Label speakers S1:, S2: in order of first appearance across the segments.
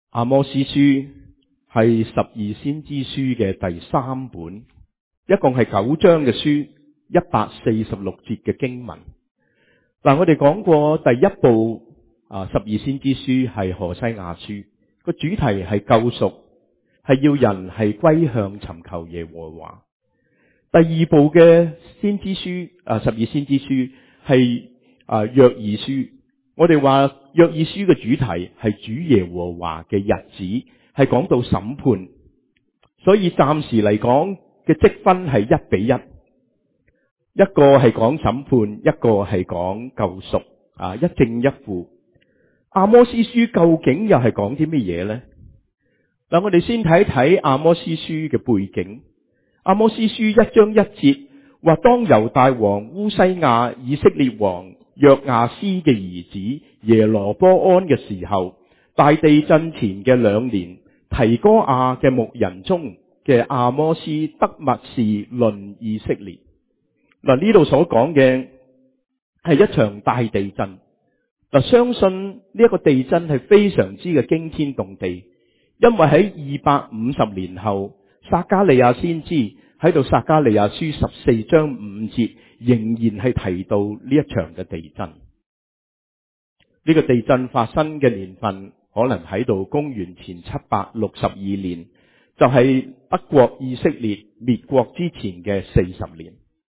S1: 阿摩司書係12先知書嘅第3本，一共係9章嘅書，146節嘅經文。我哋講過第一部12先知書係何西阿書，個主題係救贖，係要人係歸向尋求耶和華。第二部嘅先知書12先知書係約珥書。我哋話約珥書嘅主題係主耶和華嘅日子，係講到審判，所以暫時嚟講嘅積分係1比1，一個係講審判，一個係講救贖，一正一負。阿摩司書究竟又係講啲乜嘢呢？我哋先睇睇阿摩司書嘅背景。阿摩司書1章1節話，當猶大王烏西亞、以色列王約亞斯嘅兒子耶羅波安嘅時候，大地震前嘅2年，提哥亞嘅牧人中嘅阿摩司得默示論以色列。呢度所講嘅係一場大地震。相信呢一個地震係非常之嘅驚天動地，因為喺250年後，撒迦利亞先知喺度撒迦利亞書14章5節仍然係提到呢一場嘅地震。呢個地震發生嘅年份可能喺度公元前762年，就係北國以色列滅國之前嘅40年。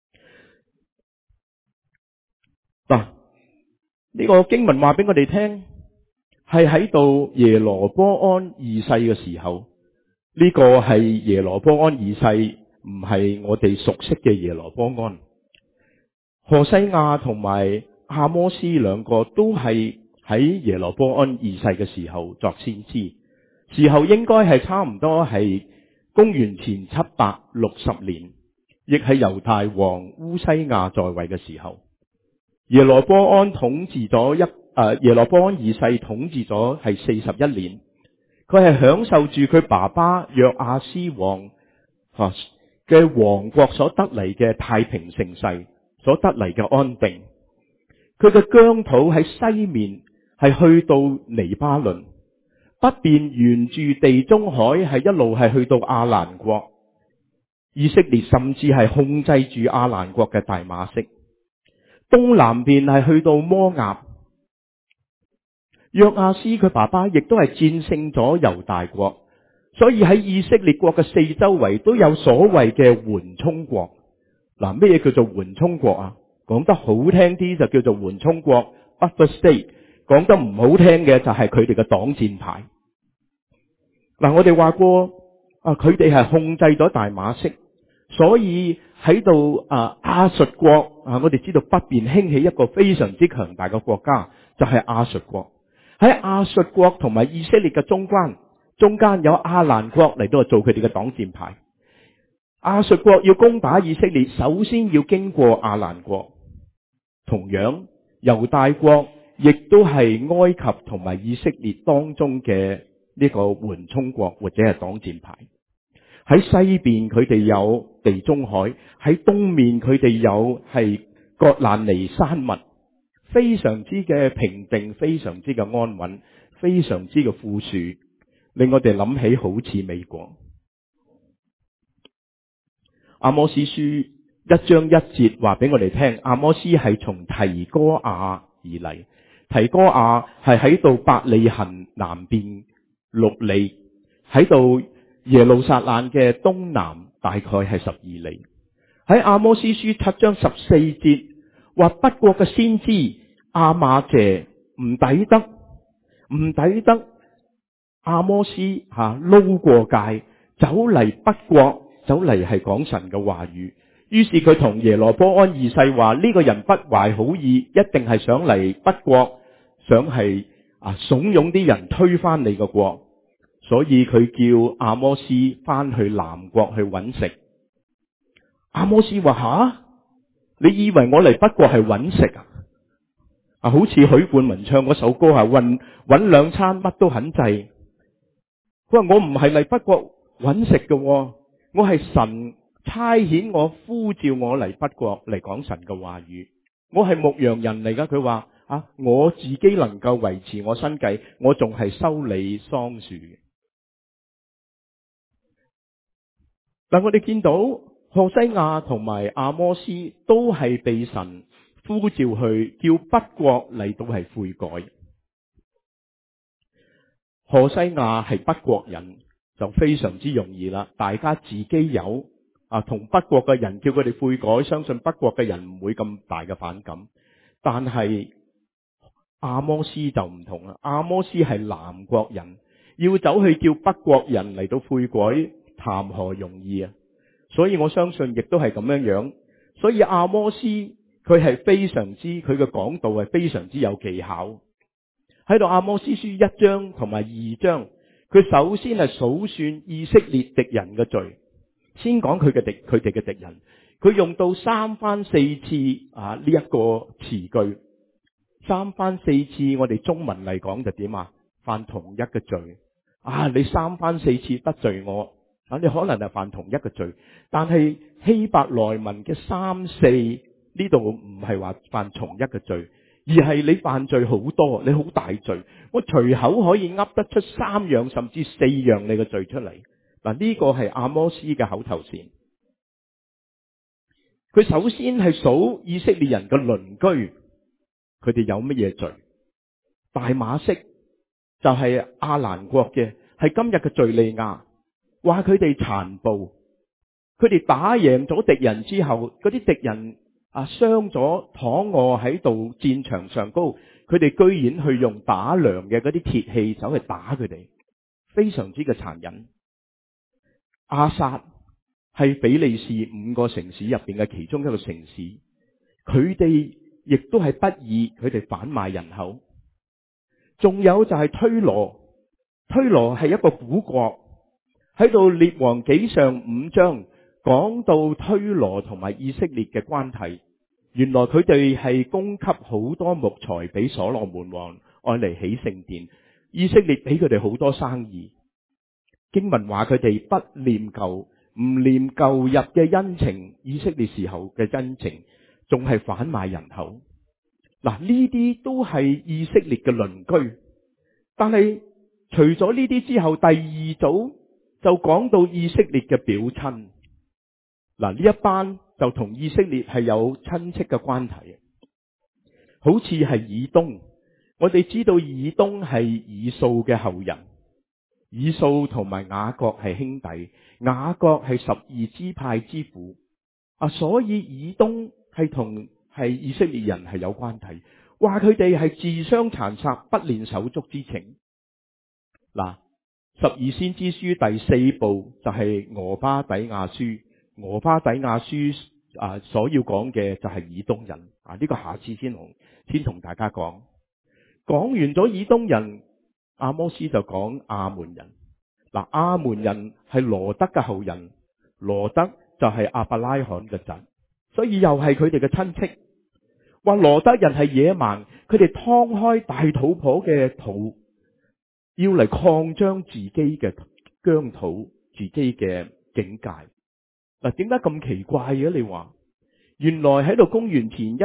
S1: 呢個經文話俾我哋聽，係喺度耶羅波安二世嘅時候。呢個係耶羅波安二世，唔係我哋熟悉嘅耶羅波安。何西亞同埋阿摩司兩個都係喺耶羅波安二世嘅時候作先知，時候應該係差唔多係公元前760年，亦係猶大王烏西亞在位嘅時候。耶羅波安統治咗耶羅波安二世統治咗係41年，佢係享受住佢爸爸約亞斯王嘅王國所得嚟嘅太平盛世，所得嚟嘅安定。佢嘅疆土喺西面係去到尼巴倫，北邊沿住地中海係一路係去到亞蘭國，以色列甚至係控制住亞蘭國嘅大馬色。東南邊係去到摩押。約亞斯佢爸爸亦都係戰勝咗猶大國，所以喺以色列國嘅四周圍都有所謂嘅緩衝國。咩嘢叫做緩衝國啊？講得好聽啲就叫做緩衝國 buffer state， 講得唔好聽嘅就係佢哋嘅擋箭牌。我哋話過佢哋係控制咗大馬色，所以喺度亞述國我哋知道北邊興起一個非常之強大嘅國家，就係亞述國。喺亞述國同埋以色列嘅中間有亞蘭國嚟到做佢哋嘅擋箭牌。亞述國要攻打以色列，首先要經過亞蘭國。同樣猶大國亦都係埃及同埋以色列當中嘅呢個緩衝國或者係擋箭牌。喺西邊佢哋有地中海，喺東面佢哋有係割蘭尼山脈，非常之嘅平靜，非常之嘅安穩，非常之嘅富庶，令我哋諗起好似美國。阿摩司書1章1節話俾我哋聽，阿摩司係從提哥亞而嚟。提哥亞係喺度伯利恆南邊6里，喺度耶路撒冷嘅東南大概係12里。喺阿摩司書7章14節話，北國嘅先知亞瑪謝唔抵得阿摩司撈過界走嚟北國，走嚟係講神嘅話語。於是佢同耶羅波安二世話，呢個人不懷好意，一定係想嚟北國，想係慫恿啲人推翻你個國，所以佢叫阿摩司翻去南國去揾食。阿摩司話，你以為我嚟北國係揾食啊？好似許冠文唱嗰首歌揾兩餐乜都肯制。佢話我唔係嚟北國揾食嘅，我係神差遣我呼召我嚟北國嚟講神嘅話語。我係牧羊人嚟噶。佢話我自己能夠維持我生計，我仲係修理桑樹。但我哋見到何西亞同埋阿摩斯都係被神呼召去叫北國嚟到係悔改。何西亞係北國人，就非常之容易啦。大家自己有同北國嘅人叫佢哋悔改，相信北國嘅人唔會咁大嘅反感。但係阿摩斯就唔同啦，阿摩斯係南國人，要走去叫北國人嚟到悔改，談何容易啊！所以我相信亦都係咁樣樣。所以阿摩斯佢係非常之，佢嘅講道係非常之有技巧。喺度阿摩斯書1章同埋2章，佢首先係數算以色列敵人嘅罪，先講佢哋嘅敵人。佢用到3番4次呢一個詞句，3番4次，我哋中文嚟講就點啊？犯同一個罪你3番4次得罪我你可能係犯同一個罪，但係希伯來文嘅3、4呢度唔係話犯同一個罪，而係你犯罪好多，你好大罪，我隨口可以噏得出3樣甚至4樣你嘅罪出嚟。呢個係阿摩斯嘅口頭禪。佢首先係數以色列人嘅鄰居，佢哋有乜嘢罪？大馬色就係亞蘭國嘅，係今日嘅敘利亞。話佢哋殘暴，佢哋打贏咗敵人之後，嗰啲敵人傷咗躺臥喺度戰場上高，佢哋居然去用打糧嘅嗰啲鐵器走去打佢哋，非常之嘅殘忍。亞薩係比利時5個城市入邊嘅其中一個城市，佢哋亦都係不義，佢哋販賣人口。仲有就係推羅，推羅係一個古國。喺度列王紀上5章講到推羅同埋以色列嘅關係，原來佢哋係供給好多木材俾所羅門王愛嚟起聖殿，以色列俾佢哋好多生意。經文話佢哋不念舊，唔念舊日嘅恩情，以色列時候嘅恩情，仲係販賣人口。呢啲都係以色列嘅鄰居。但係除咗呢啲之後，第2組就講到以色列嘅表親。呢一班就同以色列係有親戚嘅關係，好似係以東。我哋知道以東係以掃嘅後人，以掃同埋雅各係兄弟，雅各係12支派之父所以以東係以色列人係有關係，話佢哋係自相殘殺，不練手足之情。12先知書第4部就係俄巴底亞書，俄巴底亞書所要講嘅就係以東人呢個下次先同大家講。講完咗以東人，阿摩斯就講亞門人。亞門人係羅德嘅後人，羅德就係亞伯拉罕嘅侄，所以又係佢哋嘅親戚。話羅德人係野蠻，佢哋劏開大肚婆嘅肚，要嚟擴張自己嘅疆土，自己嘅境界。點解咁奇怪嘅？你話原來喺度公元前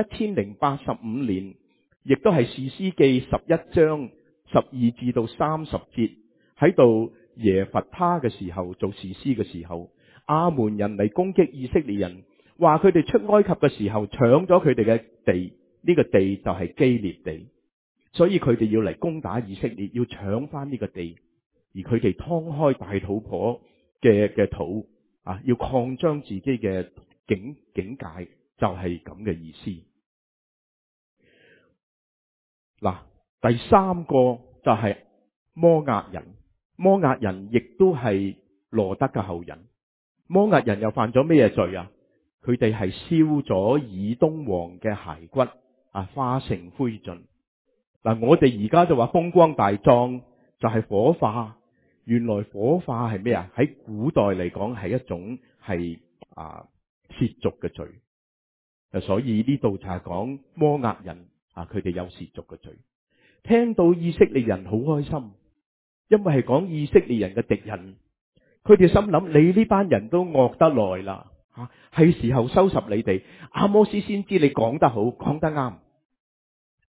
S1: 1085年，亦都係士師記11章12至到30節，喺度耶弗他嘅時候，做士師嘅時候，亞門人嚟攻擊以色列人，話佢哋出埃及嘅時候搶咗佢哋嘅地，呢個地就係基列地。所以佢哋要嚟攻打以色列，要搶翻呢個地，而佢哋劏開大肚婆嘅肚要擴張自己嘅境界，就係咁嘅意思。第3個就係摩押人，摩押人亦都係羅德嘅後人。摩押人又犯咗咩罪啊？佢哋係燒咗以東王嘅骸骨化成灰燼。我哋而家就話風光大葬，就係火化。原來火化係咩啊？喺古代嚟講係一種係褻瀆嘅罪。所以呢度就係講摩押人佢哋有褻瀆嘅罪。聽到以色列人好開心，因為係講以色列人嘅敵人，佢哋心諗你呢班人都惡得來啦，係時候收拾你哋。阿摩斯先知你講得好，講得啱。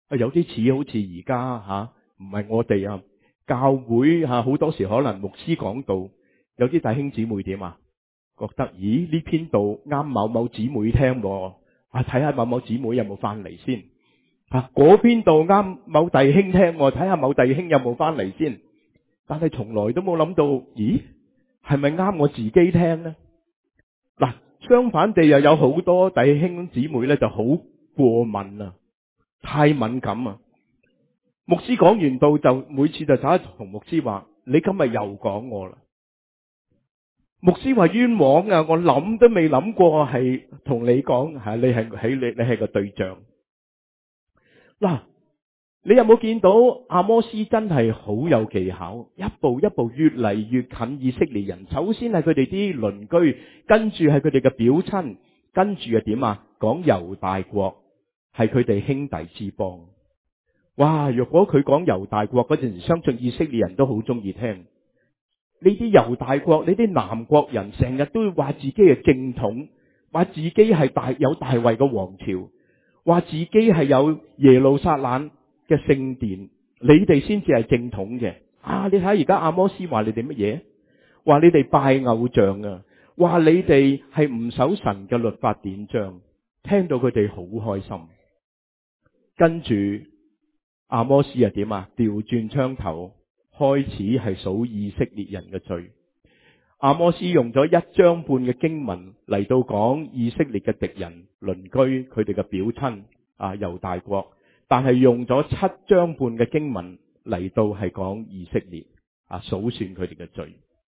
S1: 有啲似好似而家唔係我哋教會好多時可能牧師講道，有啲弟兄姊妹點覺得咦呢篇道啱某某姊妹聽喎，睇下某某姊妹有冇翻嚟先。嗰篇道啱某弟兄聽喎，睇下某弟兄有冇翻嚟先。但係從來都冇諗到，咦係咪啱我自己聽呢？嗱，相反地又有好多弟兄姊妹咧就好過敏啊，太敏感啊。牧師講完道就每次就走去同牧師話：你今日又講我啦。牧師話冤枉啊！我諗都未諗過係同你講，你係個對象。嗱，你有冇見到阿摩司真係好有技巧，一步一步越嚟越近以色列人。首先係佢哋啲鄰居，跟住係佢哋嘅表親，跟住係點講猶大國係佢哋兄弟之邦。哇！若果佢講猶大國嗰陣時，相信以色列人都好中意聽。呢啲猶大國，呢啲南國人成日都會話自己係正統，話自己係有大衛嘅王朝，話自己係有耶路撒冷嘅聖殿，你哋先至係正統嘅。你睇而家阿摩司話你哋乜嘢？話你哋拜偶像啊，話你哋係唔守神嘅律法典章，聽到佢哋好開心。跟住阿摩司又點調轉槍頭，開始係數以色列人嘅罪。阿摩司用咗1章半嘅經文嚟到講以色列嘅敵人、鄰居、佢哋嘅表親猶大國，但係用咗7章半嘅經文嚟到係講以色列數算佢哋嘅罪。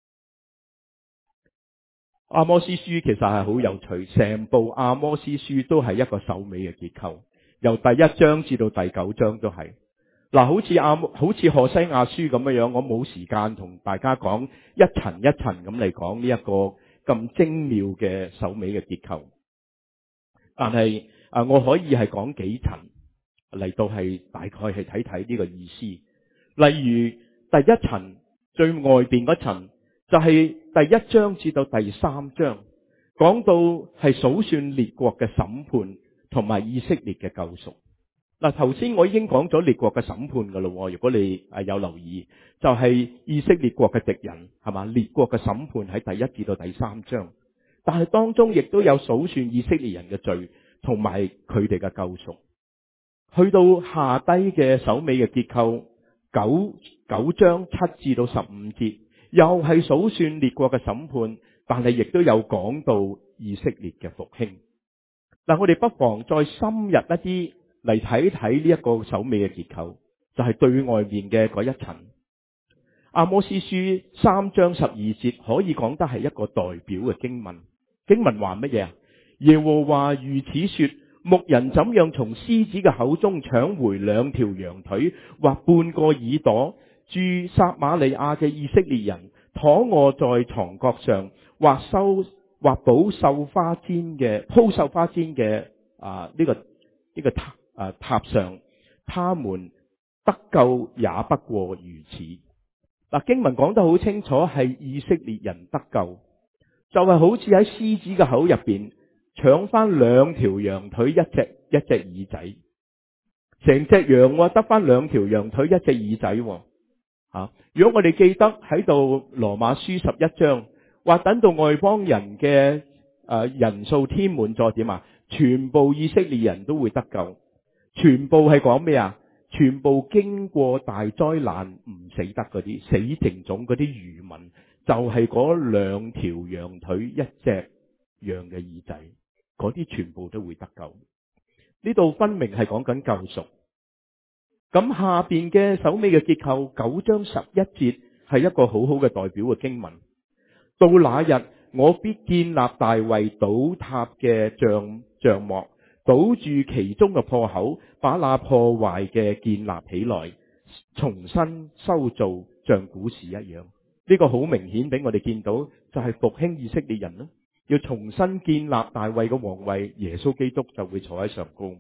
S1: 阿摩司書其實係好有趣，成部阿摩司書都係一個首尾嘅結構，由第1章至到第9章都係。好似何西阿書咁樣，我冇時間同大家講一層一層咁嚟講呢一個咁精妙嘅首尾嘅結構。但係我可以係講幾層嚟到係大概係睇睇呢個意思。例如第1層最外邊嗰層就係第1章至到第3章，講到係數算列國嘅審判同埋以色列嘅救贖。頭先我已經講咗列國嘅審判噶咯，如果你有留意，就係以色列國嘅敵人係嘛，列國嘅審判喺第1至到第3章，但係當中亦都有數算以色列人嘅罪同埋佢哋嘅救贖。去到下低嘅首尾嘅結構，九章7至到15節，又係數算列國嘅審判，但係亦都有講到以色列嘅復興。我哋不妨再深入一啲嚟睇睇呢一個首尾嘅結構，就係對外面嘅嗰一層。阿摩司書3章12節可以講得係一個代表嘅經文。經文話乜嘢？耶和華如此說：牧人怎樣從獅子嘅口中搶回2條羊腿或半個耳朵，住撒瑪利亞嘅以色列人躺臥在床角上，或鋪繡花氈嘅呢個榻上，他們得救也不過如此。經文講得好清楚，係以色列人得救，就係好似喺獅子嘅口入邊搶翻2條羊腿，一隻耳仔，成隻羊得翻2條羊腿，一隻耳仔。如果我哋記得喺度羅馬書11章，話等到外邦人嘅人數添滿咗點全部以色列人都會得救。全部係講咩全部經過大災難唔死得嗰啲死剩種嗰啲餘民，就係嗰2條羊腿，一隻羊嘅耳仔，嗰啲全部都會得救。呢度分明係講緊救贖。咁下邊嘅首尾嘅結構，9章11節係一個好好嘅代表嘅經文。到那日，我必建立大衛倒塌嘅帳幕，堵住其中嘅破口，把那破壞嘅建立起來，重新修造，像古時一樣。呢個好明顯俾我哋見到，就係復興以色列人啦，要重新建立大衛嘅皇位，耶穌基督就會坐喺上高。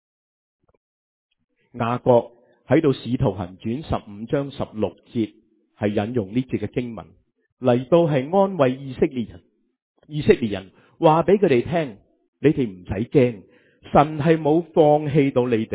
S1: 雅各喺度使徒行傳15章16節係引用呢節嘅經文嚟到係安慰以色列人。以色列人話俾佢哋聽，你哋唔使驚，神係冇放棄到你哋，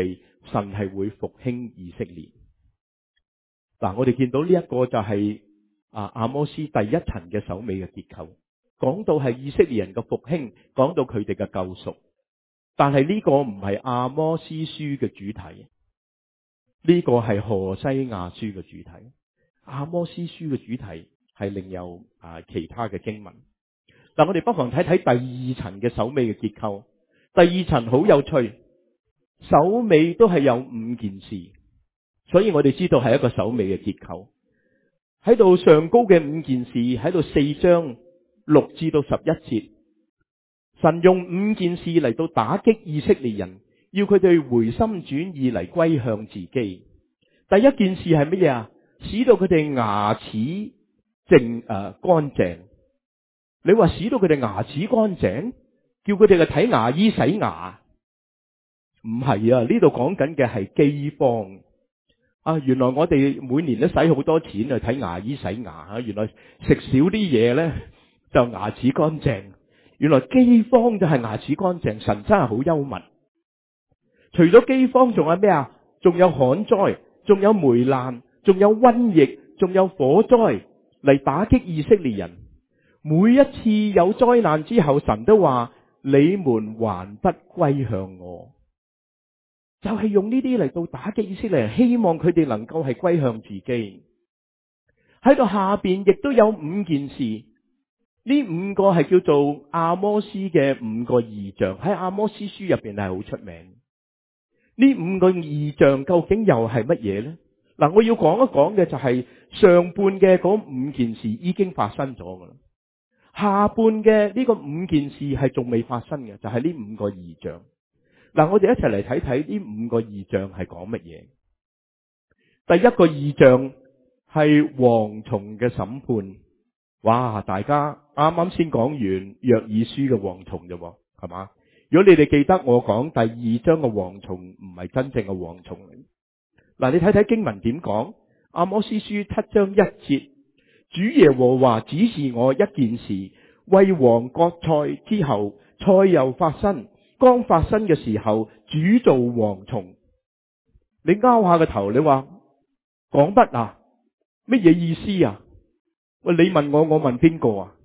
S1: 神係會復興以色列。嗱，我哋見到呢一個就係阿摩司第一層嘅首尾嘅結構，講到係以色列人嘅復興，講到佢哋嘅救贖。但係呢個唔係阿摩司書嘅主題，呢個係何西亞書嘅主題。阿摩司書嘅主題係另有其他嘅經文。嗱，我哋不妨睇睇第二層嘅首尾嘅結構。第二層好有趣，首尾都係有5件事，所以我哋知道係一個首尾嘅結構。喺度上高嘅5件事，喺度4章6至到11節，神用5件事嚟到打擊以色列人，要佢哋回心轉意嚟歸向自己。第一件事係乜嘢啊？使到佢哋牙齒乾淨。你話使到佢哋牙齒乾淨，叫佢哋去睇牙醫洗牙？唔係啊，呢度講緊嘅係饑荒。原來我哋每年都使好多錢去睇牙醫洗牙。原來食少啲嘢呢，就牙齒乾淨。原來饑荒就係牙齒乾淨。神真係好幽默。除咗饑荒，仲有咩啊？仲有旱災，仲有霉爛，仲有瘟疫，仲有火災嚟打擊以色列人。每一次有災難之後，神都話：你們還不歸向我。就係用呢啲嚟到打擊以色列人，希望佢哋能夠係歸向自己。喺度下邊亦都有5件事，呢5個係叫做阿摩司嘅5個異象，喺阿摩司書入邊係好出名。呢5個異象究竟又係乜嘢呢？嗱，我要講一講嘅就係上半嘅嗰5件事已經發生咗噶啦，下半嘅呢個5件事係仲未發生嘅，就係呢5個異象。嗱，我哋一齊嚟睇睇呢5個異象係講乜嘢。第一個異象係蝗蟲嘅審判。哇！大家啱啱先講完約珥書嘅蝗蟲啫，係嘛？如果你哋記得我講第2章嘅蝗蟲唔係真正嘅蝗蟲嚟。嗱，你睇睇經文點講？阿摩司書7章1節，主耶和華指示我一件事，為王割菜之後，菜又發生。剛發生嘅時候，主造蝗蟲。你拗下個頭，你話講乜啊？乜嘢意思啊？喂，你問我，我問邊個啊？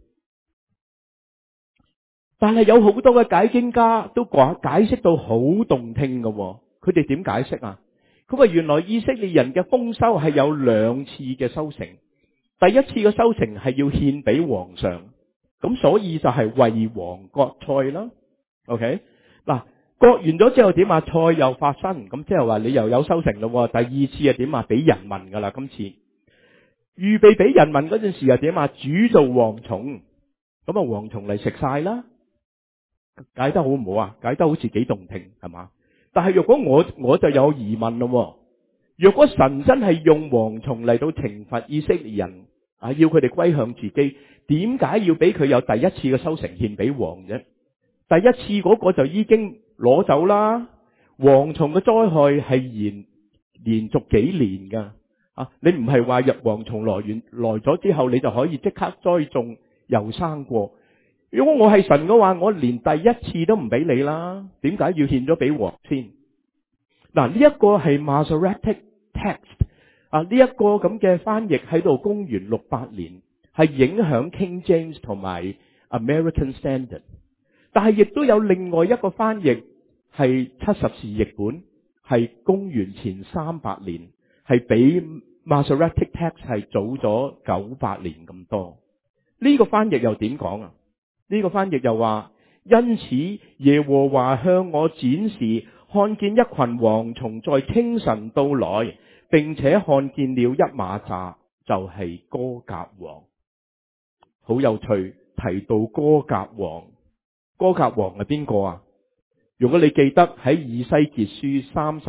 S1: 但係有好多嘅解經家都解釋到好動聽嘅。佢哋點解釋啊？佢話原來以色列人嘅豐收係有2次嘅收成。第一次嘅收成係要獻俾皇上，咁所以就係為王割菜啦。OK。嗱，割完咗之後點啊？菜又發生，咁即係話你又有收成咯。第2次係點啊？俾人民噶啦，今次預備俾人民嗰陣時又點啊？主造蝗蟲，咁啊蝗蟲嚟食晒啦。解得好唔好啊？解得好似幾動聽係嘛？但係若果我就有疑問咯。若果神真係用蝗蟲嚟到懲罰以色列人要佢哋歸向自己，點解要俾佢有第一次嘅收成獻俾王啫？第一次嗰個就已經攞走啦。蝗蟲嘅災害係連續幾年噶。你唔係話入蝗蟲來咗之後，你就可以即刻栽種又生過。如果我係神嘅話，我連第一次都唔俾你啦。點解要獻咗俾王先？嗱，呢一個係 Masoretic text 呢一個咁嘅翻譯喺度公元68年，係影響 King James 同埋 American Standard。但係亦都有另外一個翻譯係70士譯本，係公元前300年，係比 Masoretic text 係早咗900年咁多。呢個翻譯又點講啊？呢個翻譯又話：因此耶和華向我展示，看見一群蝗蟲在清晨到來，並且看見了一馬蚱，就係歌革王。好有趣，提到歌革王。歌革王係邊個啊？如果你記得喺以西結書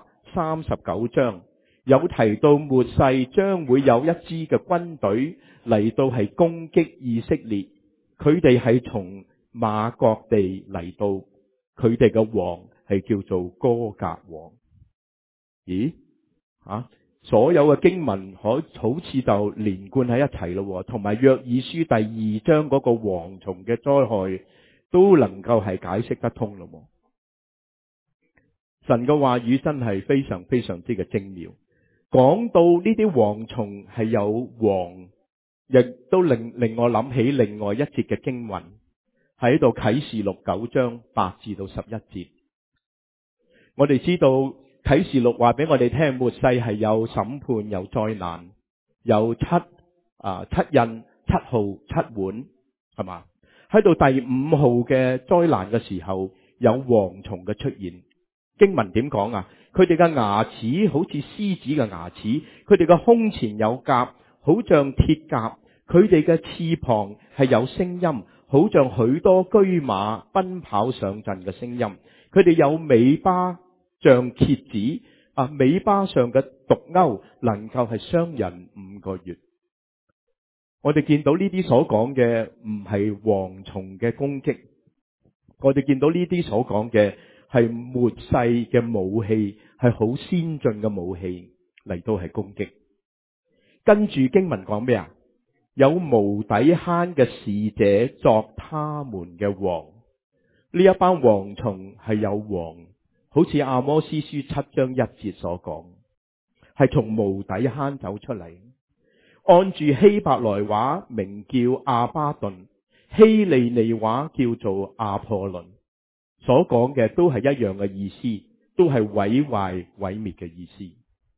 S1: 38、39章有提到末世將會有一支嘅軍隊嚟到係攻擊以色列，佢哋係從馬各地嚟到，佢哋嘅王係叫做歌革王。咦？所有嘅經文好似就連貫喺一齊咯，同埋約珥書第2章嗰個蝗蟲嘅災害都能夠係解釋得通咯。 神嘅話語真係非常非常之嘅精妙。講到呢啲蝗蟲係有王，亦都令我諗起另外一節嘅經文，喺度啟示錄9章8至到11節。我哋知道啟示錄話俾我哋聽，末世係有審判、有災難、有七印、七號、七碗，係嘛？喺到第5號嘅災難嘅時候，有蝗蟲嘅出現。經文點講啊？佢哋嘅牙齒好似獅子嘅牙齒，佢哋嘅胸前有甲，好像鐵甲，佢哋嘅翅膀係有聲音，好像許多駒馬奔跑上陣嘅聲音。佢哋有尾巴像蝎子，尾巴上嘅毒鈎能夠係傷人5個月。我哋見到呢啲所講嘅唔係蝗蟲嘅攻擊，我哋見到呢啲所講嘅係末世嘅武器，係好先進嘅武器嚟到係攻擊。跟住經文講咩啊？有無底坑嘅使者作他們嘅王。呢一班蝗蟲係有王，好似阿摩司書7章1節所講，係從無底坑走出嚟。按住希伯來話名叫阿巴頓，希利尼話叫做阿破倫，所講嘅都係一樣嘅意思，都係毀壞毀滅嘅意思。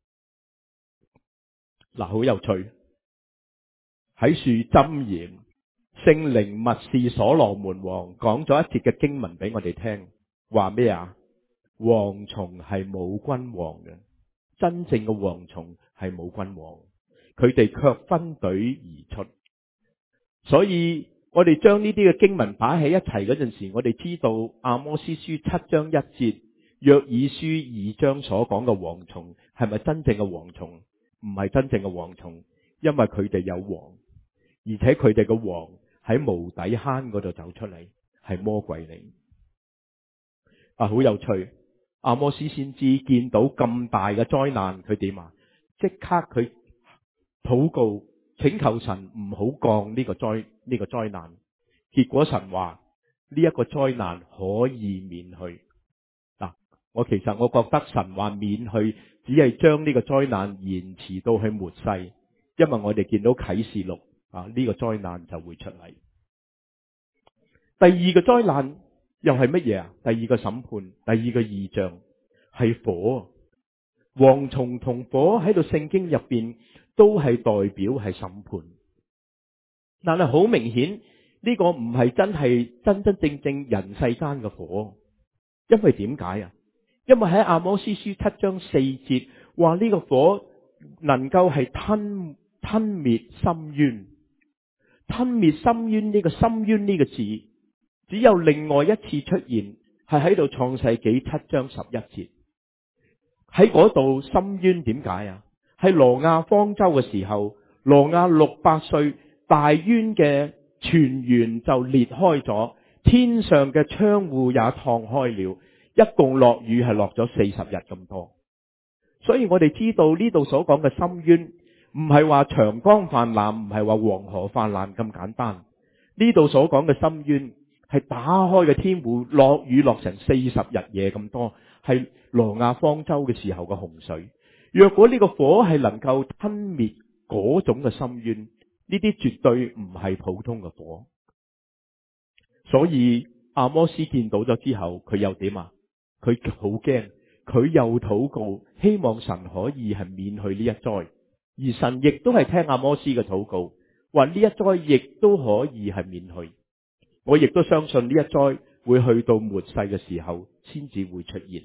S1: 嗱，好有趣，喺樹箴言聖靈默示所羅門王講咗一節嘅經文俾我哋聽，話咩啊？蝗蟲係冇君王嘅，真正嘅蝗蟲係冇君王，佢哋卻分隊而出。所以我哋將呢啲嘅經文擺喺一齊嗰陣時，我哋知道阿摩司書7章1節、約珥書2章所講嘅蝗蟲係咪真正嘅蝗蟲？唔係真正嘅蝗蟲，因為佢哋有王，而且佢哋嘅王喺無底坑嗰度走出嚟，係魔鬼嚟。好有趣，阿摩司先知見到咁大嘅災難，佢點啊？即刻佢禱告請求神唔好降呢個災難。結果神話呢一個災難可以免去。我覺得神話免去只係將呢個災難延遲到去末世，因為我哋見到啟示錄呢個災難就會出嚟。第二個災難又係乜嘢啊？第二個審判，第二個異象係火。蝗蟲同火喺度聖經入邊都係代表係審判，但係好明顯呢個唔係真正人世間嘅火，因為點解啊？因為喺阿摩司書7章4節話呢個火能夠係吞滅深淵。吞滅深淵，呢個深淵呢個字只有另外一次出現，係喺度創世紀7章11節。喺嗰度深淵點解啊？係挪亞方舟嘅時候，挪亞600歲，大淵嘅泉源就裂開咗，天上嘅窗戶也敞開了，一共落雨係落咗40日咁多。所以我哋知道呢度所講嘅深淵唔係話長江泛濫，唔係話黃河泛濫咁簡單。呢度所講嘅深淵係打開嘅天戶，落雨落成40日夜咁多，係挪亞方舟嘅時候嘅洪水。若果呢個火係能夠吞滅嗰種嘅深淵，呢啲絕對唔係普通嘅火。所以阿摩司見到咗之後，佢又點啊？佢好驚，佢又禱告，希望神可以係免去呢一災。而神亦都係聽阿摩司嘅禱告，話呢一災亦都可以係免去。我亦都相信呢一災會去到末世嘅時候先至會出現。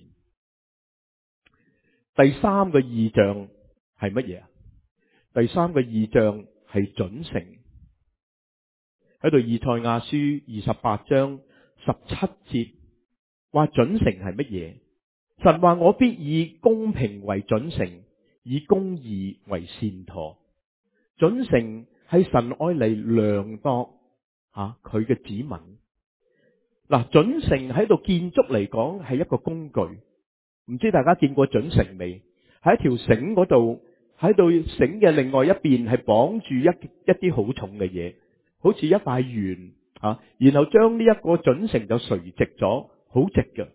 S1: 第三個異象係乜嘢啊？第三個異象係準繩。喺度以賽亞書28章17節話準繩係乜嘢？神話我必以公平為準繩，以公義為線鉈。準繩係神愛嚟量度佢嘅子民。準繩喺度建築嚟講係一個工具，唔知大家見過準繩未？喺一條繩嗰度，喺度繩嘅另外一邊係綁住一啲好重嘅嘢，好似一塊鉛然後將呢一個準繩就垂直咗，好直嘅。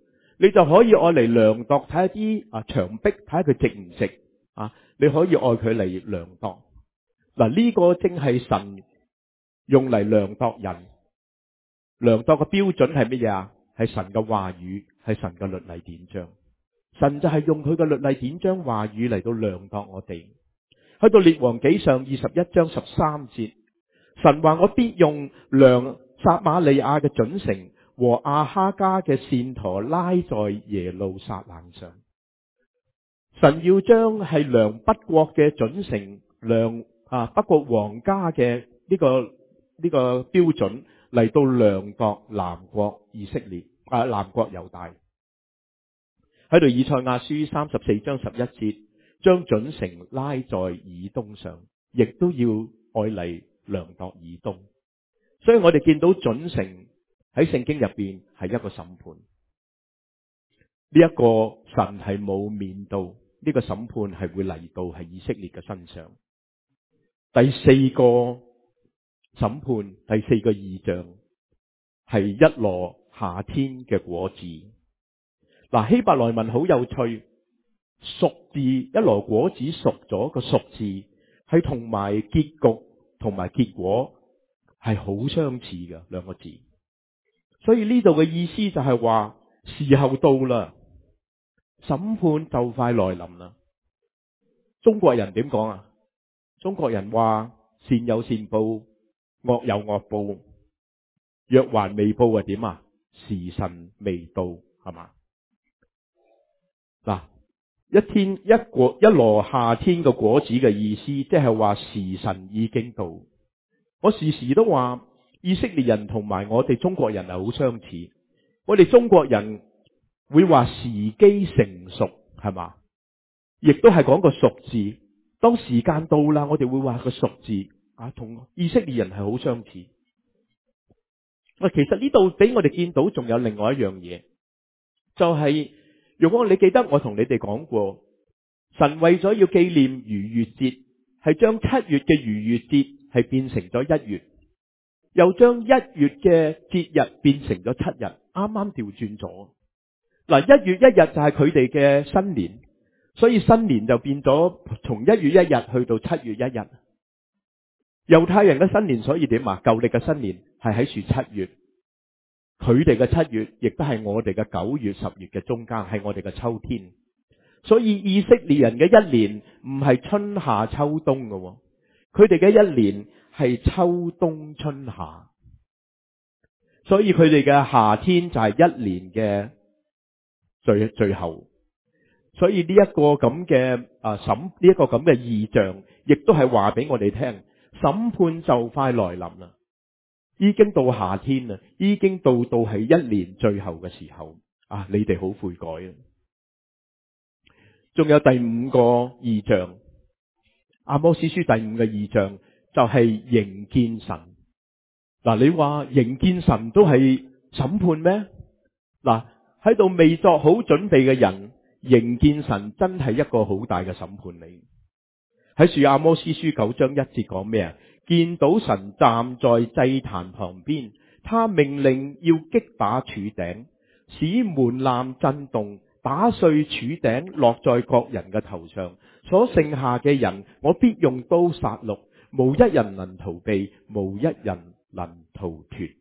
S1: 你就可以愛嚟量度，睇一啲牆壁，睇下佢值唔值啊？你可以愛佢嚟量度。嗱，呢個正係神用嚟量度人，量度嘅標準係乜嘢啊？係神嘅話語，係神嘅律例典章。神就係用佢嘅律例典章話語嚟到量度我哋。去到列王紀上21章13節，神話我必用量撒瑪利亞嘅準繩和亞哈家嘅線鉈拉在耶路撒冷上。神要將係量北國嘅準繩，量北國皇家嘅呢個標準嚟到量度南國以色列，南國猶大。喺度以賽亞書34章11節，將準繩拉在以東上，亦都要愛嚟量度以東。所以我哋見到準繩喺聖經入邊係一個審判，呢一個神係冇免到，呢個審判係會嚟到係以色列嘅身上。第四個審判，第四個異象係一籮夏天嘅果子。嗱，希伯來文好有趣，熟字一籮果子熟咗個熟字係同埋結局同埋結果係好相似嘅兩個字，所以呢度嘅意思就係話時候到啦，審判就快來臨啦。中國人點講啊？中國人話善有善報，惡有惡報，若還未報啊點啊？時辰未到，係嘛？嗱，一籮夏天嘅果子嘅意思，即係話時辰已經到。我時時都話以色列人同埋我哋中國人係好相似。我哋中國人會話時機成熟，係嘛？亦都係講個熟字。當時間到啦，我哋會話個熟字同以色列人係好相似。其實呢度俾我哋見到仲有另外一樣嘢，就係如果你記得我同你哋講過，神為咗要紀念逾越節，係將7月嘅逾越節係變成咗1月，又將1月嘅節日變成咗7日，啱啱調轉咗。嗱，1月1日就係佢哋嘅新年，所以新年就變咗從1月1日去到7月1日。猶太人嘅新年所以點啊？舊曆嘅新年係喺住7月，佢哋嘅7月亦都係我哋嘅9月10月嘅中間，係我哋嘅秋天。所以以色列人嘅一年唔係春夏秋冬嘅，佢哋嘅一年係秋冬春夏。所以佢哋嘅夏天就係一年嘅最後。所以呢一個咁嘅呢一個咁嘅異象，亦都係話俾我哋聽，審判就快來臨啦，已經到夏天啦，已經到係一年最後嘅時候啊！你哋好悔改啊！仲有第5個異象，阿摩司書第5個異象就係迎見神。嗱，你話迎見神都係審判咩？嗱，喺度未作好準備嘅人，迎見神真係一個好大嘅審判嚟。喺書阿摩司書9章1節講咩啊？見到神站在祭壇旁邊，他命令要擊打柱頂，使門檻震動，打碎柱頂，落在各人嘅頭上。所剩下嘅人，我必用刀殺戮，無一人能逃避，無一人能逃脫。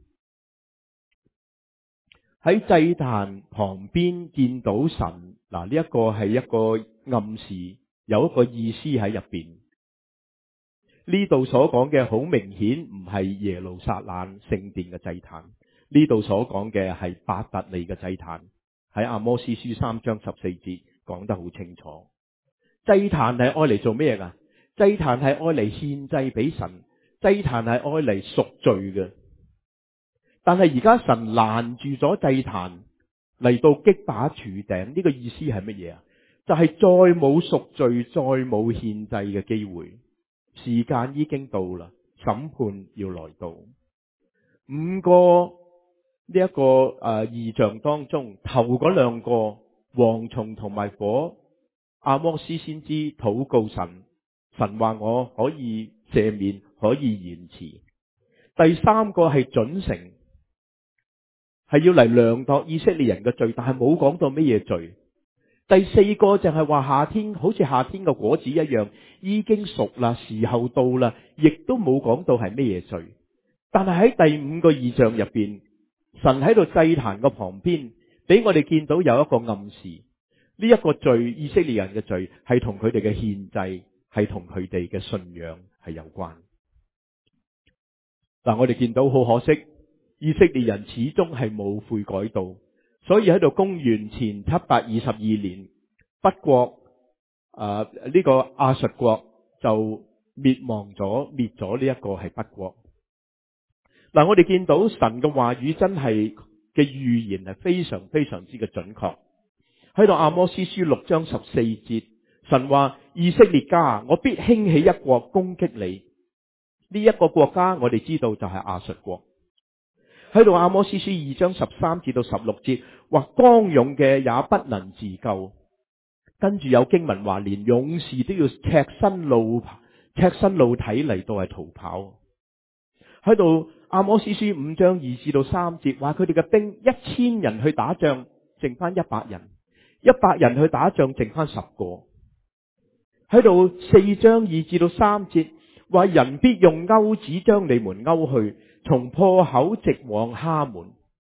S1: 喺祭壇旁邊見到神，嗱，呢一個係一個暗示，有一個意思喺入邊。呢度所講嘅好明顯唔係耶路撒冷聖殿嘅祭壇，呢度所講嘅係伯特利嘅祭壇。喺阿摩司書3章14節講得好清楚。祭壇係愛嚟做咩噶？祭壇係愛嚟獻祭俾神，祭壇係愛嚟贖罪嘅。但係而家神攔住咗祭壇嚟到擊打柱頂，呢個意思係乜嘢啊？就係再冇贖罪，再冇獻祭嘅機會。時間已經到啦，審判要來到。五個呢一個異象當中，頭嗰兩個蝗蟲同埋火，阿摩司先知禱告神，神話我可以赦免，可以延遲。第三個係準繩， 係要嚟量度以色列人嘅罪，但係冇講到乜嘢罪。第四個就係話夏天好似夏天嘅果子一樣，已經熟啦，時候到啦，亦都冇講到係乜嘢罪。但係喺第五個異象入邊，神喺度祭壇嘅旁邊，俾我哋見到有一個暗示，呢一個罪，以色列人嘅罪係同佢哋嘅獻祭，係同佢哋嘅信仰係有關。嗱，我哋見到好可惜，以色列人始終係冇悔改到，所以喺度公元前722年，北國呢個亞述國就滅亡咗，滅咗呢一個係北國。嗱，我哋見到神嘅話語真係嘅預言係非常非常之嘅準確。喺度阿摩司書6章14節，神話以色列家，我必興起一國攻擊你。呢一個國家我哋知道就係亞述國。喺度阿摩司書2章13至到16節，話剛勇嘅也不能自救。跟住有經文話，連勇士都要赤身露體嚟到係逃跑。喺度阿摩司書5章2至到3節，話佢哋嘅兵1000人去打仗，剩翻100人；100人去打仗，剩翻10個。喺度4章2至到3節，話人必用鈎子將你們勾去，從破口直往哈門。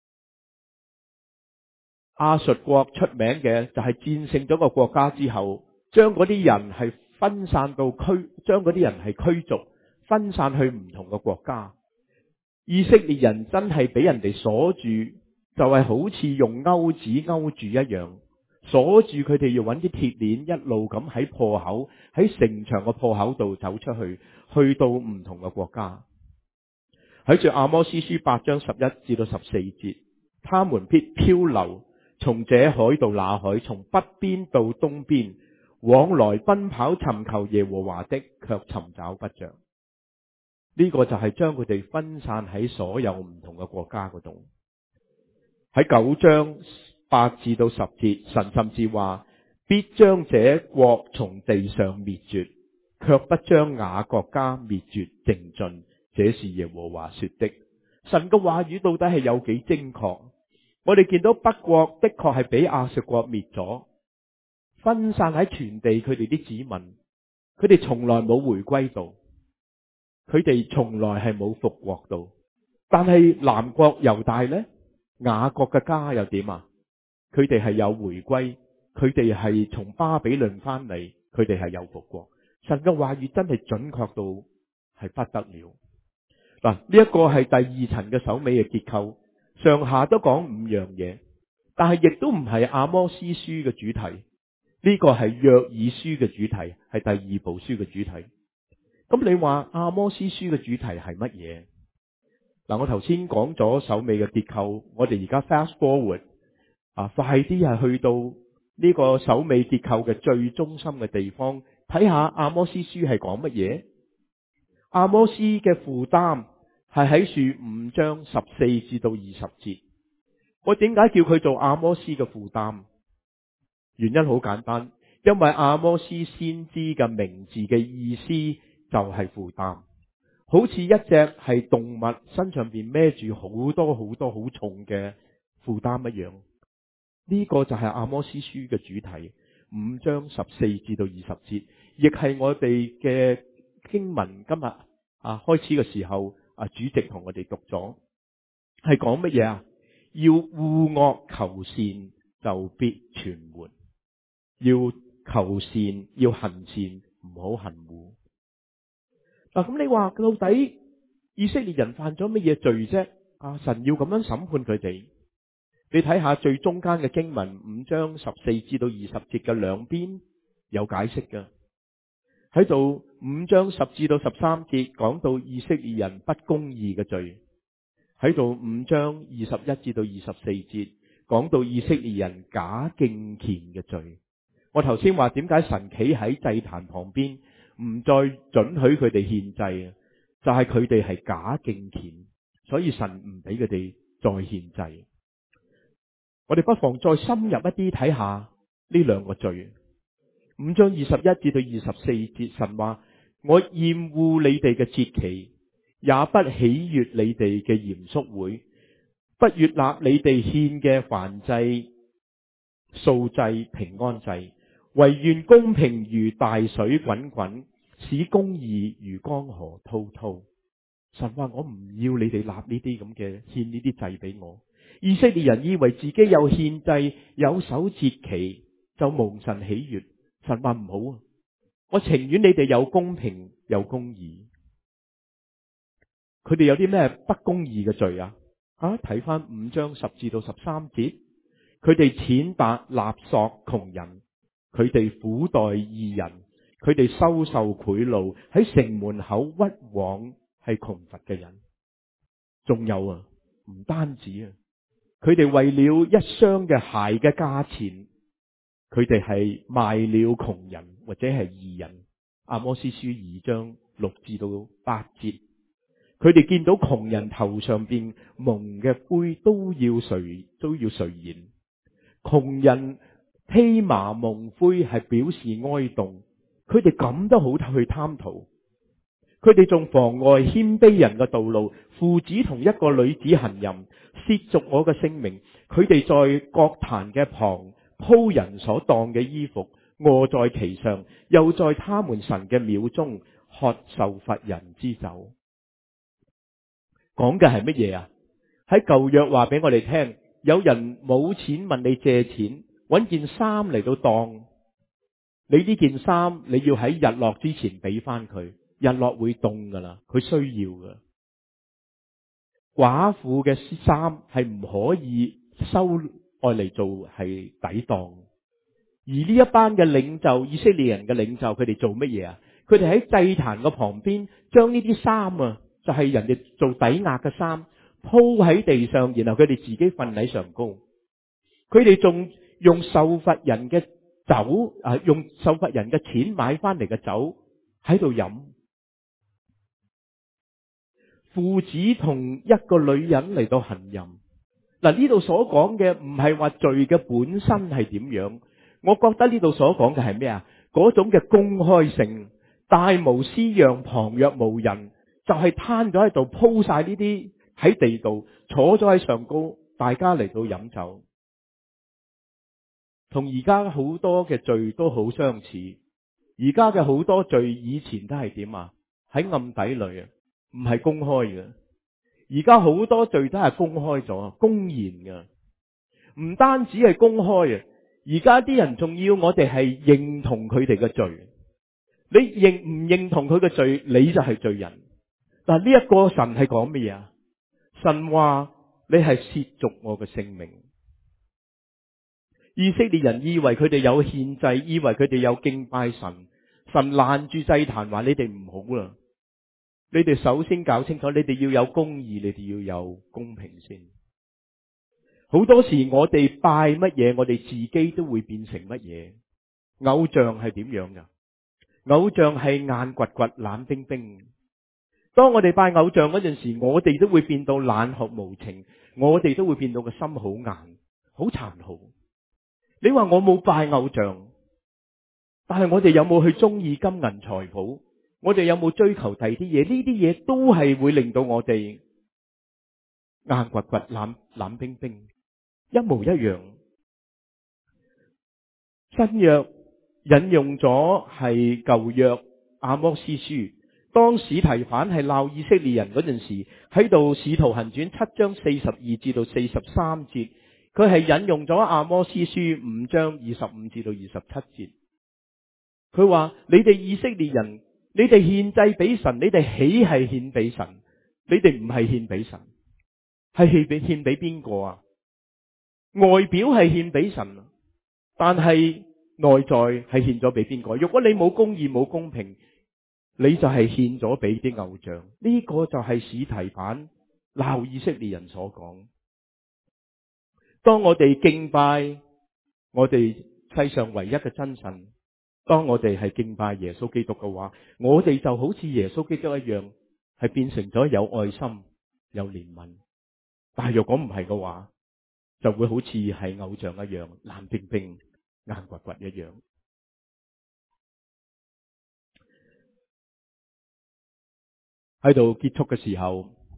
S1: 亞述國出名嘅就係戰勝咗個國家之後，將嗰啲人係分散到將嗰啲人係驅逐，分散去唔同嘅國家。以色列人真係俾人哋鎖住，就係好似用鈎子勾住一樣，鎖住佢哋，要揾啲鐵鏈一路咁喺破口，喺城牆嘅破口度走出去，去到唔同嘅國家。喺住阿摩司書8章11至到14節，他們必漂流，從這海到那海，從北邊到東邊，往來奔跑尋求耶和華的，卻尋找不着。呢個就係將佢哋分散喺所有唔同嘅國家嗰度。喺9章8至到10節，神甚至話必將這國從地上滅絕，卻不將雅各家滅絕淨盡，這是耶和華說的。神嘅話語到底係有幾精確？我哋見到北國的確係俾亞述國滅咗，分散喺全地佢哋啲子民，佢哋從來冇回歸到，佢哋從來係冇復國到。但係南國猶大呢，雅各嘅家又點啊？佢哋係有回歸，佢哋係從巴比倫翻嚟，佢哋係有復國。神嘅話語真係準確到係不得了。嗱，呢一個係第二層嘅首尾嘅結構，上下都講5樣嘢，但係亦都唔係阿摩司書嘅主題，呢個係約珥書嘅主題，係第2部書嘅主題。咁你話阿摩司書嘅主題係乜嘢？嗱，我頭先講咗首尾嘅結構，我哋而家 fast forward 快啲係去到呢個首尾結構嘅最中心嘅地方，睇下阿摩司書係講乜嘢。阿摩司嘅負擔係喺書5章14至到20節。我點解叫佢做阿摩司嘅負擔？原因好簡單，因為阿摩司先知嘅名字嘅意思就係負擔，好似一隻係動物身上邊孭住好多好多好重嘅負擔一樣。呢個就係阿摩司書嘅主題，5章14至到20節，亦係我哋嘅經文今日開始嘅時候主席同我哋讀咗，係講乜嘢啊？要惡惡求善，就必存活。要求善，要行善，唔好行惡。嗱，咁你話到底以色列人犯咗乜嘢罪啫？神要咁樣審判佢哋？你睇下最中間嘅經文5章14至到20節嘅兩邊有解釋㗎。喺度5章10至到13節講到以色列人不公義嘅罪，喺度5章21至到24節講到以色列人假敬虔嘅罪。我頭先話點解神企喺祭壇旁邊唔再准許佢哋獻祭，就係佢哋係假敬虔，所以神唔俾佢哋再獻祭。我哋不妨再深入一啲睇下呢兩個罪。5章21至到24節，神話我厭惡你哋嘅節期，也不喜悅你哋嘅嚴肅會。 不悅納你哋獻嘅燔祭、素祭、平安祭，惟願公平如大水滾滾，使公義如江河滔滔。神話我唔要你哋立呢啲咁嘅獻呢啲祭俾我。以色列人以為自己有獻祭、有守節期就蒙神喜悅。神話唔好啊！我情願你哋有公平有公義。佢哋有啲咩不公義嘅罪啊？睇翻5章10至到13節，佢哋踐踏勒索窮人，佢哋苦待義人，佢哋收受賄賂，喺城門口屈枉係窮乏嘅人。仲有啊，唔單止啊，佢哋為了一雙嘅鞋嘅價錢，佢哋係賣了窮人或者係義人。阿摩司書2章6至到8節，佢哋見到窮人頭上邊蒙嘅灰都要垂涎。窮人披麻蒙灰係表示哀慟，佢哋咁都好去貪圖。佢哋仲妨礙謙卑人嘅道路，父子同一個女子行淫，褻瀆我嘅聖名。佢哋在各壇嘅旁鋪人所當嘅衣服，臥在其上，又在他們神嘅廟中喝受罰人之酒。講嘅係乜嘢啊？喺舊約話俾我哋聽，有人冇錢問你借錢，揾件衫嚟到當，你呢件衫你要喺日落之前俾翻佢，日落會凍噶啦，佢需要噶。寡婦嘅衫係唔可以收愛嚟做係抵當。而呢一班嘅領袖，以色列人嘅領袖，佢哋做乜嘢啊？佢哋喺祭壇嘅旁邊，將呢啲衫啊，就係人哋做抵押嘅衫，鋪喺地上，然後佢哋自己瞓喺上高。佢哋仲用受罰人嘅酒用受罰人嘅錢買翻嚟嘅酒喺度飲。父子同一個女人嚟到行淫。嗱，呢度所講嘅唔係話罪嘅本身係點樣，我覺得呢度所講嘅係咩啊？嗰種嘅公開性，大無私樣，旁若無人，就係攤咗喺度，鋪晒呢啲喺地度，坐咗喺上高，大家嚟到飲酒，同而家好多嘅罪都好相似。而家嘅好多罪以前都係點啊？喺暗底裏啊，唔係公開嘅。而家好多罪都係公開咗，公然嘅。唔單止係公開啊，而家啲人仲要我哋係認同佢哋嘅罪。你認唔認同佢嘅罪，你就係罪人。嗱，呢一個神係講乜嘢啊？神話你係褻瀆我嘅聖名。以色列人以為佢哋有獻祭，以為佢哋有敬拜神，神攔住祭壇話你哋唔好啦。你哋首先搞清楚，你哋要有公義，你哋要有公平先。好多時我哋拜乜嘢，我哋自己都會變成乜嘢。偶像係點樣噶？偶像係硬掘掘、冷冰冰。當我哋拜偶像嗰陣時，我哋都會變到冷酷無情，我哋都會變到個心好硬、好殘酷。你話我冇拜偶像，但係我哋有冇去中意金銀財寶？我哋有冇追求第二啲嘢？呢啲嘢都係會令到我哋硬掘掘、冷冰冰，一模一樣。新約引用咗係舊約阿摩司書，當史提反係鬧以色列人嗰陣時，喺度使徒行傳7章42至到43節，佢係引用咗阿摩司書5章25至到27節。佢話：你哋以色列人，你哋獻祭俾神，你哋豈係獻俾神？你哋唔係獻俾神，係獻俾邊個啊？外表係獻俾神，但係內在係獻咗俾邊個？如果你冇公義冇公平，你就係獻咗俾啲偶像。呢個就係史提反鬧以色列人所講。當我哋敬拜我哋世上唯一嘅真神，當我哋係敬拜耶穌基督嘅話，我哋就好似耶穌基督一樣，係變成咗有愛心、有憐憫。但係若果唔係嘅話，就會好似係偶像一樣，冷冰冰、硬掘掘一樣。喺度結束嘅時候，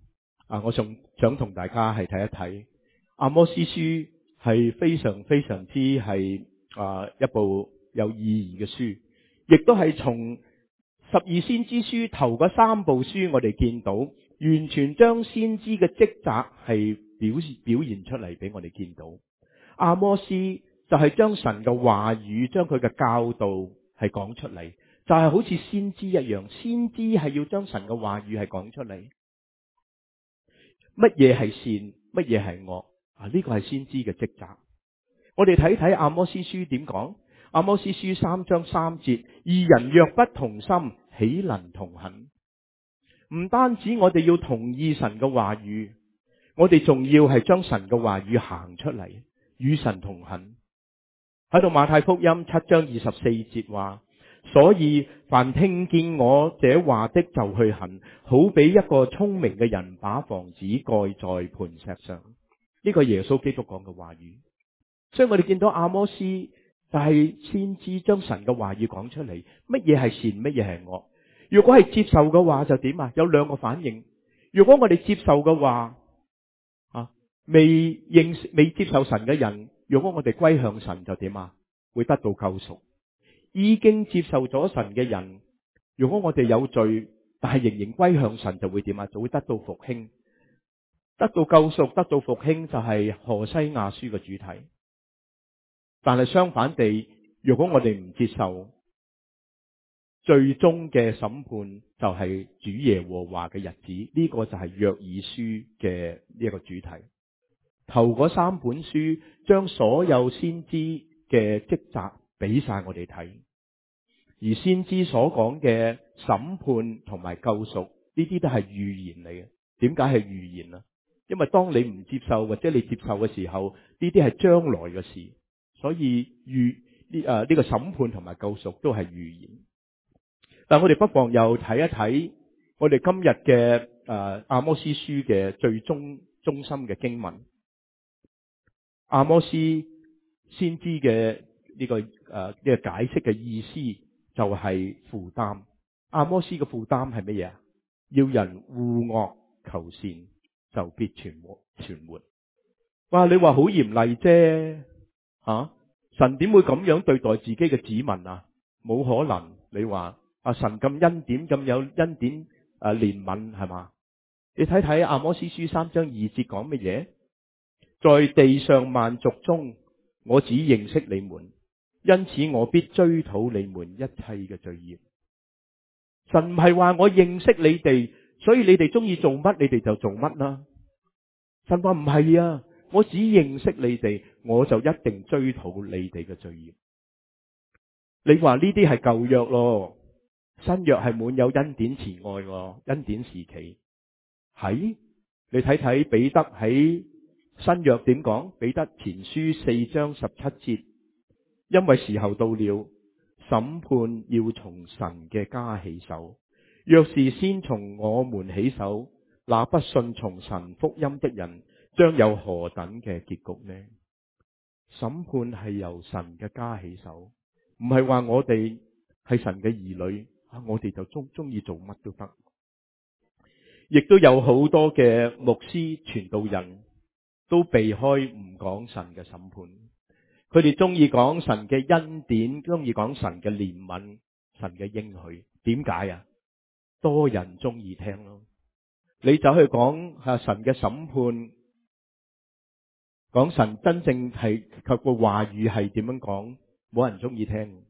S1: 我想同大家係睇一睇阿摩司書係非常非常之係一部有意義嘅書，亦都係從十二先知書頭嗰三部書，我哋見到完全將先知嘅職責係表現出嚟俾我哋見到。阿摩司就係將神嘅話語，將佢嘅教導係講出嚟，就係好似先知一樣，先知係要將神嘅話語係講出嚟。乜嘢係善，乜嘢係惡呢個係先知嘅職責。我哋睇睇阿摩司書點講。阿摩司書3章3節，二人若不同心，豈能同行？唔單止我哋要同意神嘅話語，我哋仲要係將神嘅話語行出嚟，與神同行。喺度馬太福音7章24節話，所以凡聽見我這話的就去行，好比一個聰明嘅人把房子蓋在磐石上。呢個耶穌基督講嘅話語。所以我哋見到阿摩司就係先知將神嘅話語講出嚟，乜嘢係善，乜嘢係惡。如果係接受嘅話就點啊？有兩個反應。如果我哋接受嘅話，未接受神嘅人，如果我哋歸向神就點啊？會得到救贖。已經接受咗神嘅人，如果我哋有罪，但係仍然歸向神，就會點啊？就會得到復興，得到救贖，得到復興，就係何西亞書嘅主題。但係相反地，如果我哋唔接受，最終嘅審判就係主耶和華嘅日子。呢個就係約珥書嘅呢一個主題。頭嗰3本書將所有先知嘅職責俾晒我哋睇，而先知所講嘅審判同埋救贖，呢啲都係預言嚟嘅。點解係預言啊？因為當你唔接受或者你接受嘅時候，呢啲係將來嘅事，所以呢個審判同埋救贖都係預言。但我哋不妨又睇一睇我哋今日嘅阿摩司書嘅最中心嘅經文。阿摩司先知嘅呢個解釋嘅意思就係負擔。阿摩司嘅負擔係乜嘢啊？要人護惡求善，就必存活。哇！你話好嚴厲啫，神點會咁樣對待自己嘅子民啊？冇可能。你話神咁恩典，咁有恩典憐憫係嘛？你睇睇阿摩司書3章2節講乜嘢？在地上萬族中，我只認識你們，因此我必追討你們一切嘅罪孽。神唔係話我認識你哋，所以你哋中意做乜你哋就做乜啦。神話唔係啊，我只認識你哋，我就一定追討你哋嘅罪孽。你話呢啲係舊約咯，新約係滿有恩典慈愛咯，恩典時期係。你睇睇彼得喺新約點講？彼得前書4章17節，因為時候到了，審判要從神嘅家起手。若是先從我們起手，那不信從神福音的人，將有何等嘅結局呢？審判係由神嘅家起手，唔係話我哋係神嘅兒女，我哋就中意做乜都得。亦都有好多嘅牧師傳道人都避開唔講神嘅審判，佢哋中意講神嘅恩典，中意講神嘅憐憫，神嘅應許。點解啊？多人中意聽咯。你走去講神嘅審判，講神真正係佢個話語係點樣講，冇人中意聽。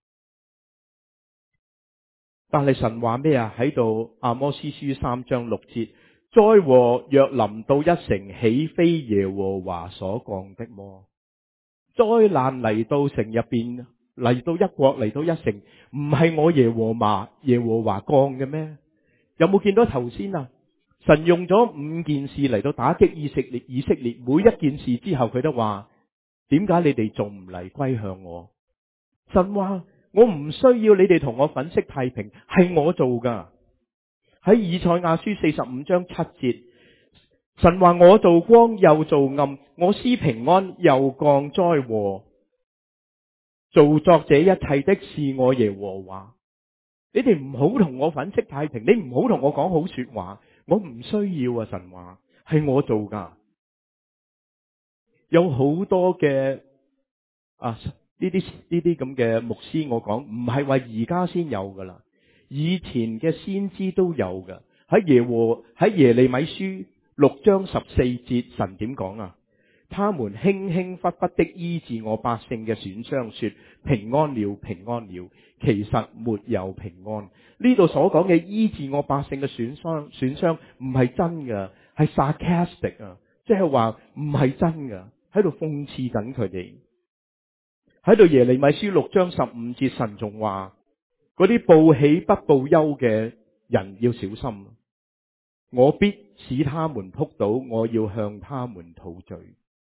S1: 但係神話咩啊？喺度阿摩司書3章6節，災禍若臨到一城，豈非耶和華所降的麼？災難嚟到城入邊，嚟到一國，嚟到一城，唔係我耶和華降嘅咩？有冇見到頭先啊？神用咗5件事嚟到打擊以色列，每一件事之後佢都話：點解你哋仲唔嚟歸向我？神話我唔需要你哋同我粉飾太平，係我做噶。喺以賽亞書45章7節，神話我做光又做暗，我施平安又降災禍，造作這一切的是我耶和華。你哋唔好同我粉飾太平，你唔好同我講好說話， 我唔需要啊，神話係我做噶。有好多嘅呢啲咁嘅牧師，我講唔係話而家先有噶啦，以前嘅先知都有噶。喺耶利米書6章14節，神點講啊？他們輕輕忽忽的醫治我百姓嘅損傷，說平安了，平安了，其實沒有平安。呢度所講嘅醫治我百姓嘅損傷唔係真噶，係 sarcastic 啊，即係話唔係真噶，喺度諷刺緊佢哋。喺度耶利米書6章15節，神仲話嗰啲報喜不報憂嘅人要小心，我必使他們仆倒，我要向他們討罪。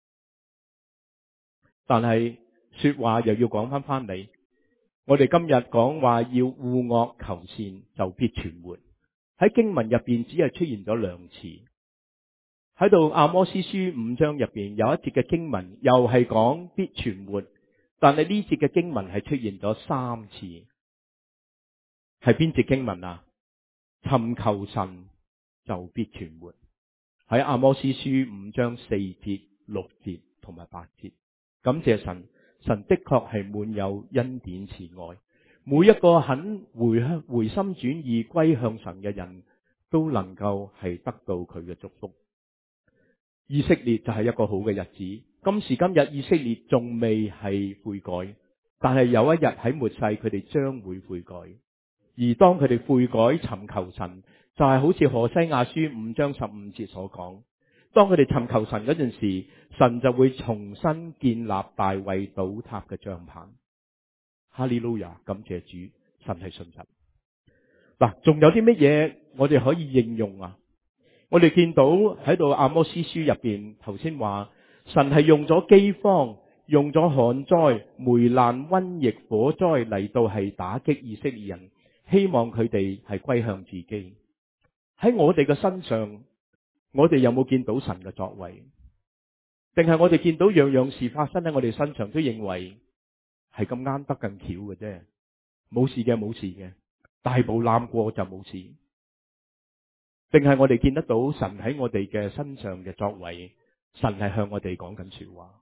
S1: 但係說話又要講翻嚟，我哋今日講話要惡惡求善就必存活。喺經文入邊只係出現咗2次。喺度阿摩司書5章入邊有一節嘅經文又係講必存活，但係呢節嘅經文係出現咗3次。係邊節經文啊？尋求神就必存活。喺阿摩司書5章4節、6節同埋8節。感謝神，神的確係滿有恩典慈愛，每一個肯回心轉意歸向神嘅人都能夠係得到佢嘅祝福。以色列就係一個好嘅日子，今時今日以色列仲未係悔改，但係有一日喺末世佢哋將會悔改，而當佢哋悔改尋求神，就係好似何西阿書5章15節所講，當佢哋尋求神嗰陣時，神就會重新建立大衛倒塌嘅帳棚。哈利路亞，感謝主，神係信實。嗱，仲有啲乜嘢我哋可以應用啊？我哋見到喺度阿摩司書入邊，頭先話神係用咗饑荒、用咗旱災、霉爛、瘟疫、火災嚟到係打擊以色列人，希望佢哋係歸向自己。喺我哋嘅身上，我哋有冇見到神嘅作為？定係我哋見到樣樣事發生喺我哋身上，都認為係咁啱得咁巧嘅啫，冇事嘅，冇事嘅，大步攬過就冇事。定係我哋見得到神喺我哋嘅身上嘅作為，神係向我哋講緊說話。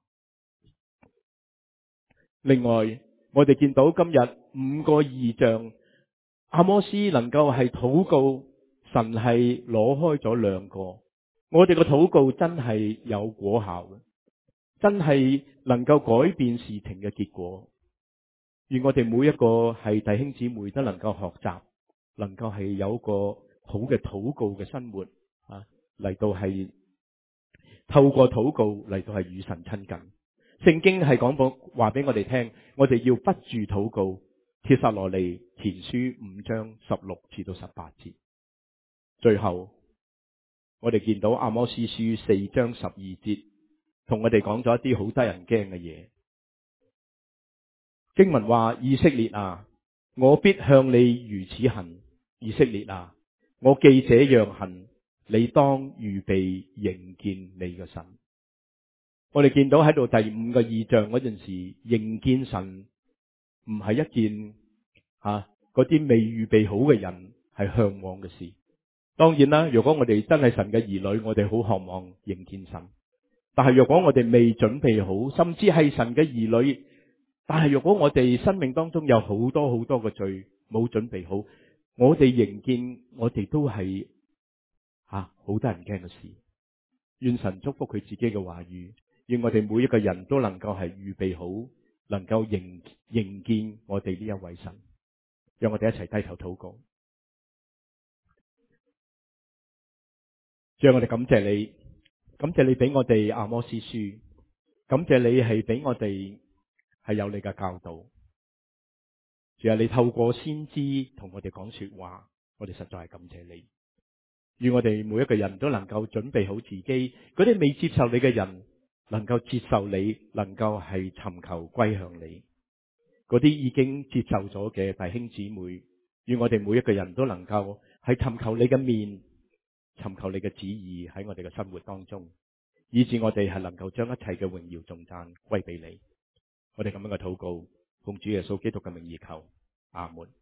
S1: 另外，我哋見到今日5個異象，阿摩司能夠係禱告，神係攞開咗2個。我哋嘅禱告真係有果效嘅，真係能夠改變事情嘅結果。願我哋每一個係弟兄姊妹都能夠學習，能夠係有個好嘅禱告嘅生活啊，嚟到係透過禱告嚟到係與神親近。聖經係講話俾我哋聽，我哋要不住禱告。帖撒羅尼前書5章16至到18節。最後我哋見到阿摩司書4章12節，同我哋講咗一啲好得人驚嘅嘢。經文話：以色列啊，我必向你如此行；以色列啊，我既這樣行，你當預備迎見你嘅神。我哋見到喺度第5個異象嗰陣時，迎見神唔係一件嗰啲未預備好嘅人係向往嘅事。當然啦，如果我哋真係神嘅兒女，我哋好渴望迎見神。但係若果我哋未準備好，甚至係神嘅兒女，但係若果我哋生命當中有好多好多嘅罪冇準備好，我哋迎見我哋都係好得人驚嘅事。願神祝福佢自己嘅話語，願我哋每一個人都能夠係預備好，能夠迎見我哋呢一位神。讓我哋一齊低頭禱告。主啊，我哋感謝你，感謝你俾我哋阿摩司書，感謝你係俾我哋係有你嘅教導。主啊，你透過先知同我哋講說話，我哋實在係感謝你。願我哋每一個人都能夠準備好自己，嗰啲未接受你嘅人能夠接受你，能夠係尋求歸向你。嗰啲已經接受咗嘅弟兄姊妹，願我哋每一個人都能夠係尋求你嘅面，尋求你嘅旨意喺我哋嘅生活當中，以致我哋係能夠將一切嘅榮耀頌讚歸俾你。我哋咁樣嘅禱告，奉主耶穌基督嘅名義求，阿門。